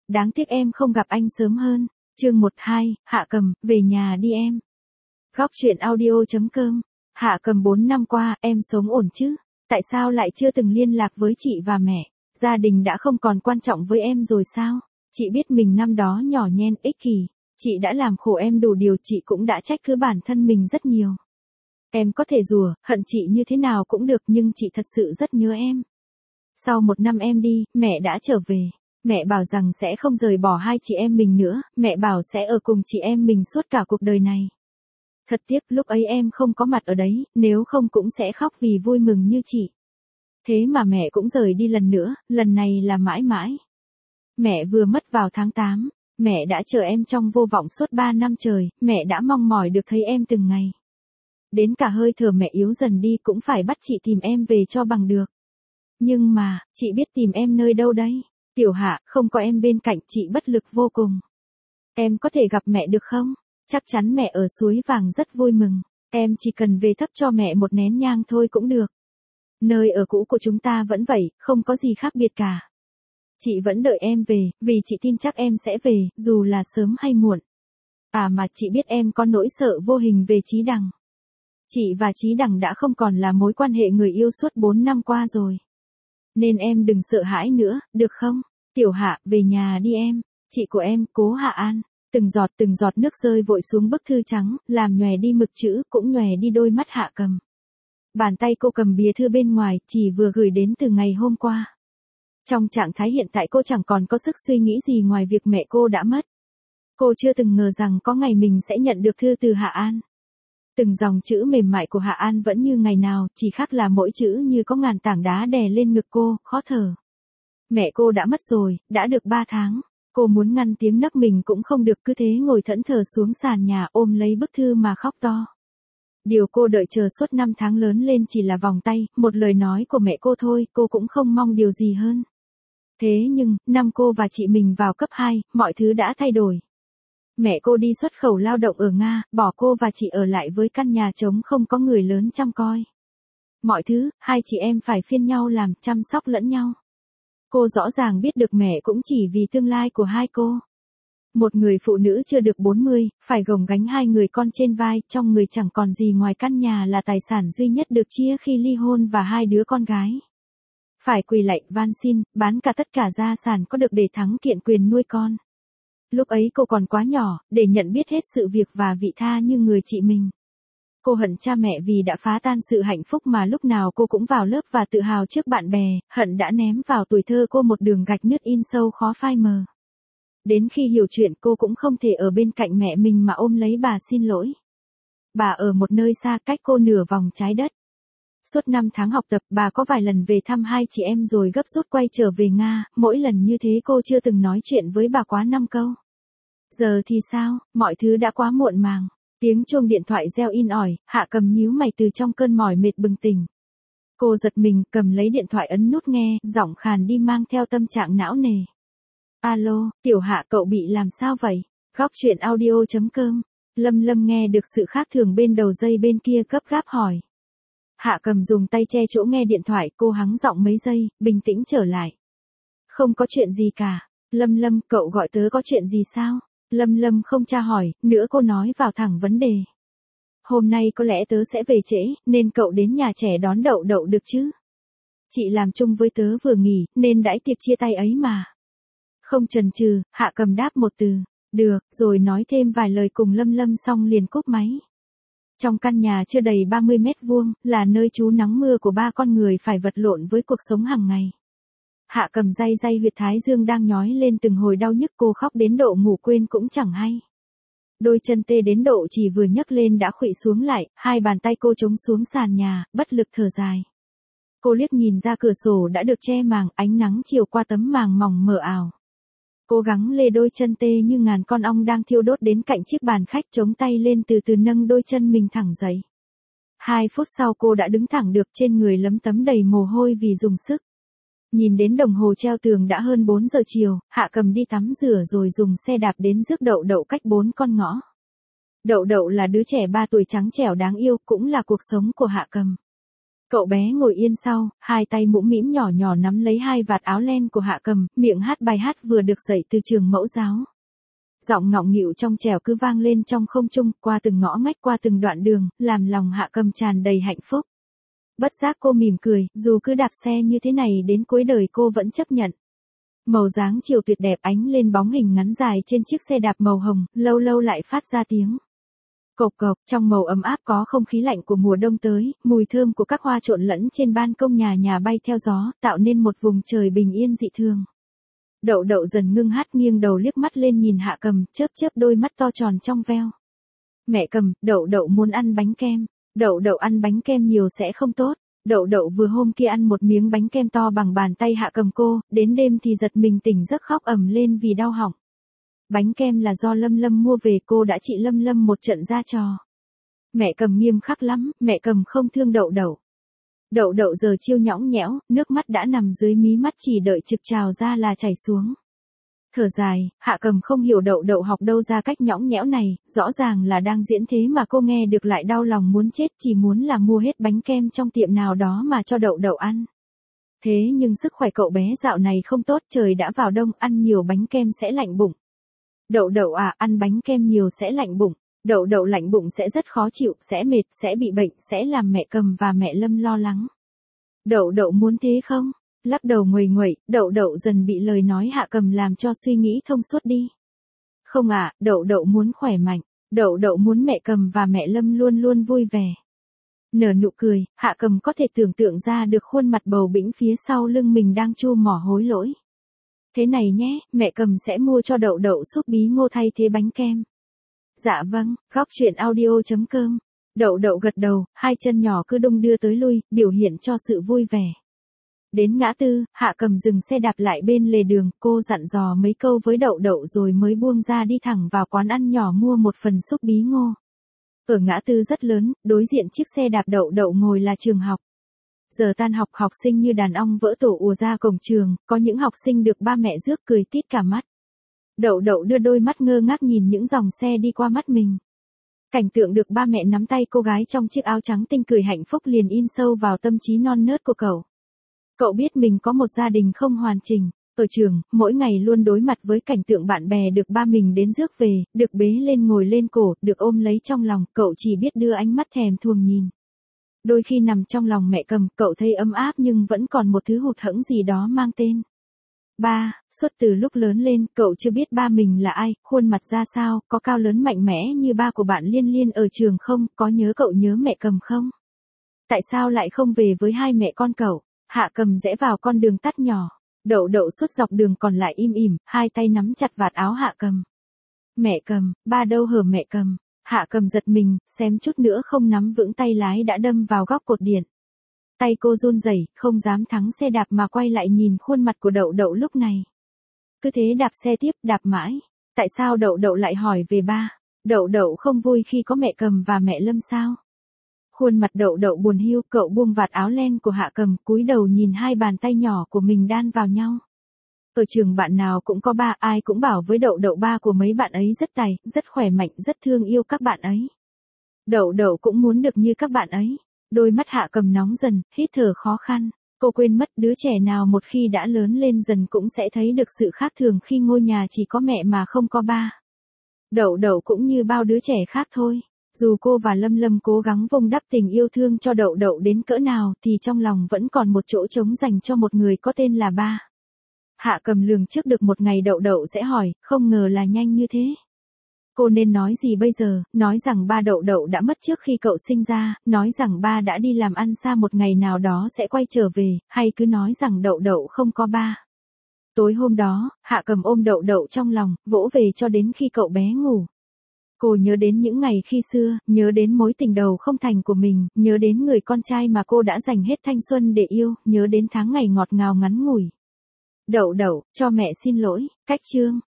đáng tiếc em không gặp anh sớm hơn. Chương 12, Hạ Cầm, về nhà đi em. Góc truyện audio.com. Hạ Cầm 4 năm qua, em sống ổn chứ? Tại sao lại chưa từng liên lạc với chị và mẹ? Gia đình đã không còn quan trọng với em rồi sao? Chị biết mình năm đó nhỏ nhen ích kỷ. Chị đã làm khổ em đủ điều, chị cũng đã trách cứ bản thân mình rất nhiều. Em có thể rủa, hận chị như thế nào cũng được, nhưng chị thật sự rất nhớ em. Sau 1 năm em đi, mẹ đã trở về. Mẹ bảo rằng sẽ không rời bỏ hai chị em mình nữa, mẹ bảo sẽ ở cùng chị em mình suốt cả cuộc đời này. Thật tiếc lúc ấy em không có mặt ở đấy, nếu không cũng sẽ khóc vì vui mừng như chị. Thế mà mẹ cũng rời đi lần nữa, lần này là mãi mãi. Mẹ vừa mất vào tháng 8, mẹ đã chờ em trong vô vọng suốt 3 năm trời, mẹ đã mong mỏi được thấy em từng ngày. Đến cả hơi thở mẹ yếu dần đi cũng phải bắt chị tìm em về cho bằng được. Nhưng mà, chị biết tìm em nơi đâu đây? Tiểu Hạ, không có em bên cạnh chị bất lực vô cùng. Em có thể gặp mẹ được không? Chắc chắn mẹ ở Suối Vàng rất vui mừng. Em chỉ cần về thắp cho mẹ một nén nhang thôi cũng được. Nơi ở cũ của chúng ta vẫn vậy, không có gì khác biệt cả. Chị vẫn đợi em về, vì chị tin chắc em sẽ về, dù là sớm hay muộn. À mà chị biết em có nỗi sợ vô hình về Chí Đằng. Chị và Chí Đằng đã không còn là mối quan hệ người yêu suốt 4 năm qua rồi. Nên em đừng sợ hãi nữa, được không? Tiểu Hạ, về nhà đi em. Chị của em, Cố Hạ An. Từng giọt nước rơi vội xuống bức thư trắng, làm nhòe đi mực chữ, cũng nhòe đi đôi mắt Hạ Cầm. Bàn tay cô cầm bìa thư bên ngoài, chỉ vừa gửi đến từ ngày hôm qua. Trong trạng thái hiện tại cô chẳng còn có sức suy nghĩ gì ngoài việc mẹ cô đã mất. Cô chưa từng ngờ rằng có ngày mình sẽ nhận được thư từ Hạ An. Từng dòng chữ mềm mại của Hạ An vẫn như ngày nào, chỉ khác là mỗi chữ như có ngàn tảng đá đè lên ngực cô, khó thở. Mẹ cô đã mất rồi, đã được 3 tháng. Cô muốn ngăn tiếng nấc mình cũng không được, cứ thế ngồi thẫn thờ xuống sàn nhà ôm lấy bức thư mà khóc to. Điều cô đợi chờ suốt 5 tháng lớn lên chỉ là vòng tay, một lời nói của mẹ cô thôi, cô cũng không mong điều gì hơn. Thế nhưng, năm cô và chị mình vào cấp 2, mọi thứ đã thay đổi. Mẹ cô đi xuất khẩu lao động ở Nga, bỏ cô và chị ở lại với căn nhà trống không có người lớn chăm coi. Mọi thứ, hai chị em phải phiên nhau làm, chăm sóc lẫn nhau. Cô rõ ràng biết được mẹ cũng chỉ vì tương lai của hai cô. Một người phụ nữ chưa được 40, phải gồng gánh 2 người con trên vai, trong người chẳng còn gì ngoài căn nhà là tài sản duy nhất được chia khi ly hôn và 2 đứa con gái. Phải quỳ lạy van xin, bán cả tất cả gia sản có được để thắng kiện quyền nuôi con. Lúc ấy cô còn quá nhỏ, để nhận biết hết sự việc và vị tha như người chị mình. Cô hận cha mẹ vì đã phá tan sự hạnh phúc mà lúc nào cô cũng vào lớp và tự hào trước bạn bè, hận đã ném vào tuổi thơ cô một đường gạch nứt in sâu khó phai mờ. Đến khi hiểu chuyện cô cũng không thể ở bên cạnh mẹ mình mà ôm lấy bà xin lỗi. Bà ở một nơi xa cách cô nửa vòng trái đất. Suốt 5 tháng học tập bà có vài lần về thăm hai chị em rồi gấp rút quay trở về Nga, mỗi lần như thế cô chưa từng nói chuyện với bà quá 5 câu. Giờ thì sao, mọi thứ đã quá muộn màng. Tiếng chuông điện thoại reo in ỏi, Hạ Cầm nhíu mày từ trong cơn mỏi mệt bừng tỉnh. Cô giật mình, cầm lấy điện thoại ấn nút nghe, giọng khàn đi mang theo tâm trạng não nề. Alo, Tiểu Hạ, cậu bị làm sao vậy? Góc truyện audio.com. Lâm nghe được sự khác thường bên đầu dây bên kia gấp gáp hỏi. Hạ Cầm dùng tay che chỗ nghe điện thoại, cô hắng giọng mấy giây, bình tĩnh trở lại. Không có chuyện gì cả. Lâm, cậu gọi tớ có chuyện gì sao? Lâm không tra hỏi, nữa cô nói vào thẳng vấn đề. Hôm nay có lẽ tớ sẽ về trễ, nên cậu đến nhà trẻ đón Đậu được chứ? Chị làm chung với tớ vừa nghỉ, nên đãi tiệc chia tay ấy mà. Không chần chừ, Hạ Cầm đáp một từ, được, rồi nói thêm vài lời cùng Lâm xong liền cúp máy. Trong căn nhà chưa đầy 30 mét vuông, là nơi trú nắng mưa của 3 con người phải vật lộn với cuộc sống hàng ngày. Hạ Cầm day huyệt thái dương đang nhói lên từng hồi đau nhức, cô khóc đến độ ngủ quên cũng chẳng hay. Đôi chân tê đến độ chỉ vừa nhấc lên đã khuỵu xuống lại, 2 bàn tay cô chống xuống sàn nhà, bất lực thở dài. Cô liếc nhìn ra cửa sổ đã được che màng, ánh nắng chiều qua tấm màng mỏng mờ ảo. Cố gắng lê đôi chân tê như ngàn con ong đang thiêu đốt đến cạnh chiếc bàn khách, chống tay lên từ từ nâng đôi chân mình thẳng dậy. 2 phút sau cô đã đứng thẳng được, trên người lấm tấm đầy mồ hôi vì dùng sức. Nhìn đến đồng hồ treo tường đã hơn 4 giờ chiều, Hạ Cầm đi tắm rửa rồi dùng xe đạp đến rước Đậu cách 4 con ngõ. Đậu là đứa trẻ 3 tuổi trắng trẻo đáng yêu, cũng là cuộc sống của Hạ Cầm. Cậu bé ngồi yên sau, hai tay mũm mĩm nhỏ nhỏ nắm lấy hai vạt áo len của Hạ Cầm, miệng hát bài hát vừa được dạy từ trường mẫu giáo. Giọng ngọng nghịu trong trẻo cứ vang lên trong không trung, qua từng ngõ ngách, qua từng đoạn đường, làm lòng Hạ Cầm tràn đầy hạnh phúc. Bất giác cô mỉm cười, dù cứ đạp xe như thế này đến cuối đời cô vẫn chấp nhận. Màu dáng chiều tuyệt đẹp ánh lên bóng hình ngắn dài trên chiếc xe đạp màu hồng, lâu lâu lại phát ra tiếng cộc cộc. Trong màu ấm áp có không khí lạnh của mùa đông tới, mùi thơm của các hoa trộn lẫn trên ban công nhà bay theo gió, tạo nên một vùng trời bình yên dị thường. Đậu đậu dần ngưng hát, nghiêng đầu liếc mắt lên nhìn Hạ Cầm, chớp chớp đôi mắt to tròn trong veo. Mẹ Cầm, đậu đậu muốn ăn bánh kem. Đậu đậu ăn bánh kem nhiều sẽ không tốt. Đậu đậu vừa hôm kia ăn một miếng bánh kem to bằng bàn tay Hạ Cầm cô, đến đêm thì giật mình tỉnh giấc khóc ầm lên vì đau họng. Bánh kem là do Lâm Lâm mua về, cô đã trị Lâm Lâm một trận ra trò. Mẹ Cầm nghiêm khắc lắm, mẹ Cầm không thương đậu đậu. Đậu đậu giờ chiêu nhõng nhẽo, nước mắt đã nằm dưới mí mắt chỉ đợi trực trào ra là chảy xuống. Thở dài, Hạ Cầm không hiểu đậu đậu học đâu ra cách nhõng nhẽo này, rõ ràng là đang diễn thế mà cô nghe được lại đau lòng muốn chết, chỉ muốn là mua hết bánh kem trong tiệm nào đó mà cho đậu đậu ăn. Thế nhưng sức khỏe cậu bé dạo này không tốt, trời đã vào đông, ăn nhiều bánh kem sẽ lạnh bụng. Đậu đậu à, ăn bánh kem nhiều sẽ lạnh bụng. Đậu đậu lạnh bụng sẽ rất khó chịu, sẽ mệt, sẽ bị bệnh, sẽ làm mẹ Cầm và mẹ Lâm lo lắng. Đậu đậu muốn thế không? Lắc đầu nguầy nguậy, đậu đậu dần bị lời nói Hạ Cầm làm cho suy nghĩ thông suốt đi. Không à, đậu đậu muốn khỏe mạnh. Đậu đậu muốn mẹ Cầm và mẹ Lâm luôn luôn vui vẻ. Nở nụ cười, Hạ Cầm có thể tưởng tượng ra được khuôn mặt bầu bĩnh phía sau lưng mình đang chu mỏ hối lỗi. Thế này nhé, mẹ Cầm sẽ mua cho đậu đậu súp bí ngô thay thế bánh kem. Dạ vâng, góc truyện audio.com. Đậu đậu gật đầu, hai chân nhỏ cứ đung đưa tới lui, biểu hiện cho sự vui vẻ. Đến ngã tư, Hạ Cầm dừng xe đạp lại bên lề đường, cô dặn dò mấy câu với đậu đậu rồi mới buông ra đi thẳng vào quán ăn nhỏ mua một phần súp bí ngô. Ở ngã tư rất lớn, đối diện chiếc xe đạp đậu đậu ngồi là trường học. Giờ tan học, học sinh như đàn ong vỡ tổ ùa ra cổng trường, có những học sinh được ba mẹ rước cười tít cả mắt. Đậu đậu đưa đôi mắt ngơ ngác nhìn những dòng xe đi qua mắt mình. Cảnh tượng được ba mẹ nắm tay cô gái trong chiếc áo trắng tinh cười hạnh phúc liền in sâu vào tâm trí non nớt của cậu. Cậu biết mình có một gia đình không hoàn chỉnh. Ở trường, mỗi ngày luôn đối mặt với cảnh tượng bạn bè được ba mình đến rước về, được bế lên ngồi lên cổ, được ôm lấy trong lòng, cậu chỉ biết đưa ánh mắt thèm thuồng nhìn. Đôi khi nằm trong lòng mẹ Cầm, cậu thấy ấm áp nhưng vẫn còn một thứ hụt hẫng gì đó mang tên ba. Suốt từ lúc lớn lên, cậu chưa biết ba mình là ai, khuôn mặt ra sao, có cao lớn mạnh mẽ như ba của bạn Liên Liên ở trường không, có nhớ cậu nhớ mẹ Cầm không? Tại sao lại không về với hai mẹ con cậu? Hạ Cầm rẽ vào con đường tắt nhỏ. Đậu đậu suốt dọc đường còn lại im ỉm, hai tay nắm chặt vạt áo Hạ Cầm. Mẹ Cầm, ba đâu hở mẹ Cầm? Hạ Cầm giật mình, xém chút nữa không nắm vững tay lái đã đâm vào góc cột điện. Tay cô run rẩy, không dám thắng xe đạp mà quay lại nhìn khuôn mặt của đậu đậu lúc này. Cứ thế đạp xe tiếp, đạp mãi. Tại sao đậu đậu lại hỏi về ba? Đậu đậu không vui khi có mẹ Cầm và mẹ Lâm sao? Khuôn mặt đậu đậu buồn hiu, cậu buông vạt áo len của Hạ Cầm, cúi đầu nhìn hai bàn tay nhỏ của mình đan vào nhau. Ở trường bạn nào cũng có ba, ai cũng bảo với đậu đậu ba của mấy bạn ấy rất tài, rất khỏe mạnh, rất thương yêu các bạn ấy. Đậu đậu cũng muốn được như các bạn ấy. Đôi mắt Hạ Cầm nóng dần, hít thở khó khăn. Cô quên mất đứa trẻ nào một khi đã lớn lên dần cũng sẽ thấy được sự khác thường khi ngôi nhà chỉ có mẹ mà không có ba. Đậu đậu cũng như bao đứa trẻ khác thôi. Dù cô và Lâm Lâm cố gắng vun đắp tình yêu thương cho đậu đậu đến cỡ nào thì trong lòng vẫn còn một chỗ trống dành cho một người có tên là ba. Hạ Cầm lường trước được một ngày đậu đậu sẽ hỏi, không ngờ là nhanh như thế. Cô nên nói gì bây giờ, nói rằng ba đậu đậu đã mất trước khi cậu sinh ra, nói rằng ba đã đi làm ăn xa một ngày nào đó sẽ quay trở về, hay cứ nói rằng đậu đậu không có ba. Tối hôm đó, Hạ Cầm ôm đậu đậu trong lòng, vỗ về cho đến khi cậu bé ngủ. Cô nhớ đến những ngày khi xưa, nhớ đến mối tình đầu không thành của mình, nhớ đến người con trai mà cô đã dành hết thanh xuân để yêu, nhớ đến tháng ngày ngọt ngào ngắn ngủi. Đậu đậu, cho mẹ xin lỗi, cách chương.